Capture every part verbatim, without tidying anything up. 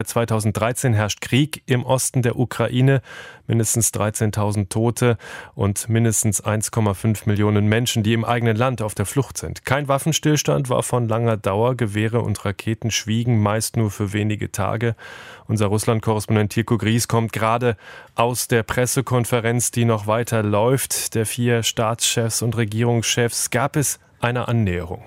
zweitausenddreizehn herrscht Krieg im Osten der Ukraine, mindestens dreizehntausend Tote und mindestens eins Komma fünf Millionen Menschen, die im eigenen Land auf der Flucht sind. Kein Waffenstillstand war von langer Dauer, Gewehre und Raketen schwiegen, meist nur für wenige Tage. Unser Russland-Korrespondent Tilko Gries kommt gerade aus der Pressekonferenz, die noch weiter läuft, der vier Staatschefs und Regierungschefs. Gab es eine Annäherung?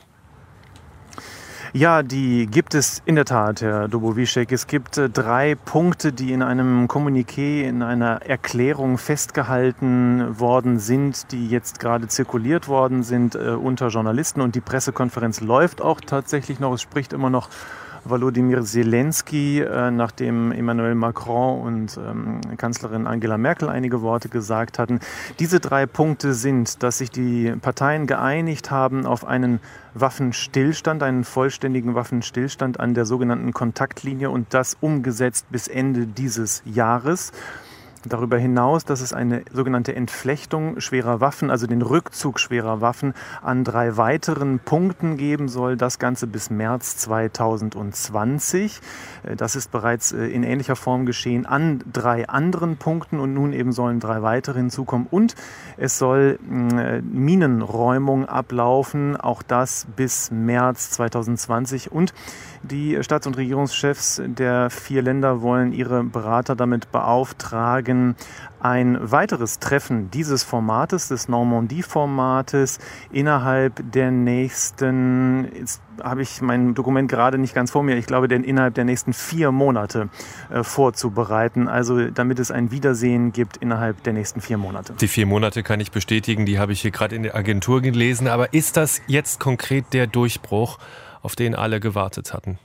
Ja, die gibt es in der Tat, Herr Dobowischek. Es gibt äh, drei Punkte, die in einem Kommuniqué, in einer Erklärung festgehalten worden sind, die jetzt gerade zirkuliert worden sind äh, unter Journalisten. Und die Pressekonferenz läuft auch tatsächlich noch. Es spricht immer noch Volodymyr Zelensky, äh, nachdem Emmanuel Macron und ähm, Kanzlerin Angela Merkel einige Worte gesagt hatten. Diese drei Punkte sind, dass sich die Parteien geeinigt haben auf einen Waffenstillstand, einen vollständigen Waffenstillstand an der sogenannten Kontaktlinie und das umgesetzt bis Ende dieses Jahres. Darüber hinaus, dass es eine sogenannte Entflechtung schwerer Waffen, also den Rückzug schwerer Waffen an drei weiteren Punkten geben soll. Das Ganze bis März zweitausendzwanzig. Das ist bereits in ähnlicher Form geschehen an drei anderen Punkten und nun eben sollen drei weitere hinzukommen. Und es soll Minenräumung ablaufen, auch das bis März zweitausendzwanzig. Und die Staats- und Regierungschefs der vier Länder wollen ihre Berater damit beauftragen, ein weiteres Treffen dieses Formates, des Normandie-Formates, innerhalb der nächsten, jetzt habe ich mein Dokument gerade nicht ganz vor mir, ich glaube, denn innerhalb der nächsten vier Monate äh, vorzubereiten. Also damit es ein Wiedersehen gibt innerhalb der nächsten vier Monate. Die vier Monate kann ich bestätigen, die habe ich hier gerade in der Agentur gelesen. Aber ist das jetzt konkret der Durchbruch, auf den alle gewartet hatten?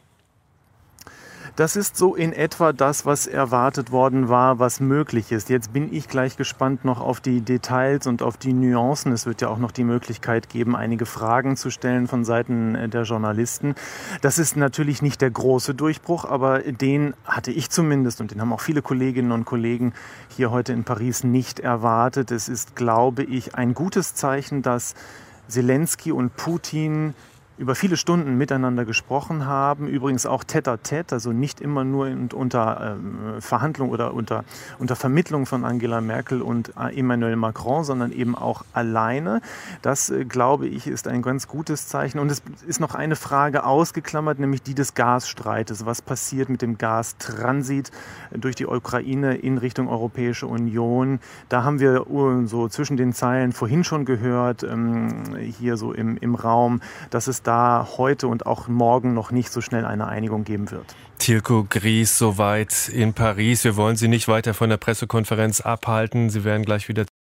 Das ist so in etwa das, was erwartet worden war, was möglich ist. Jetzt bin ich gleich gespannt noch auf die Details und auf die Nuancen. Es wird ja auch noch die Möglichkeit geben, einige Fragen zu stellen von Seiten der Journalisten. Das ist natürlich nicht der große Durchbruch, aber den hatte ich zumindest und den haben auch viele Kolleginnen und Kollegen hier heute in Paris nicht erwartet. Es ist, glaube ich, ein gutes Zeichen, dass Zelensky und Putin über viele Stunden miteinander gesprochen haben, übrigens auch tête-à-tête, also nicht immer nur unter ähm, Verhandlung oder unter, unter Vermittlung von Angela Merkel und Emmanuel Macron, sondern eben auch alleine. Das, äh, glaube ich, ist ein ganz gutes Zeichen. Und es ist noch eine Frage ausgeklammert, nämlich die des Gasstreites. Was passiert mit dem Gastransit durch die Ukraine in Richtung Europäische Union? Da haben wir uh, so zwischen den Zeilen vorhin schon gehört, ähm, hier so im, im Raum, dass es da heute und auch morgen noch nicht so schnell eine Einigung geben wird. Tilko Gries soweit in Paris. Wir wollen Sie nicht weiter von der Pressekonferenz abhalten. Sie werden gleich wieder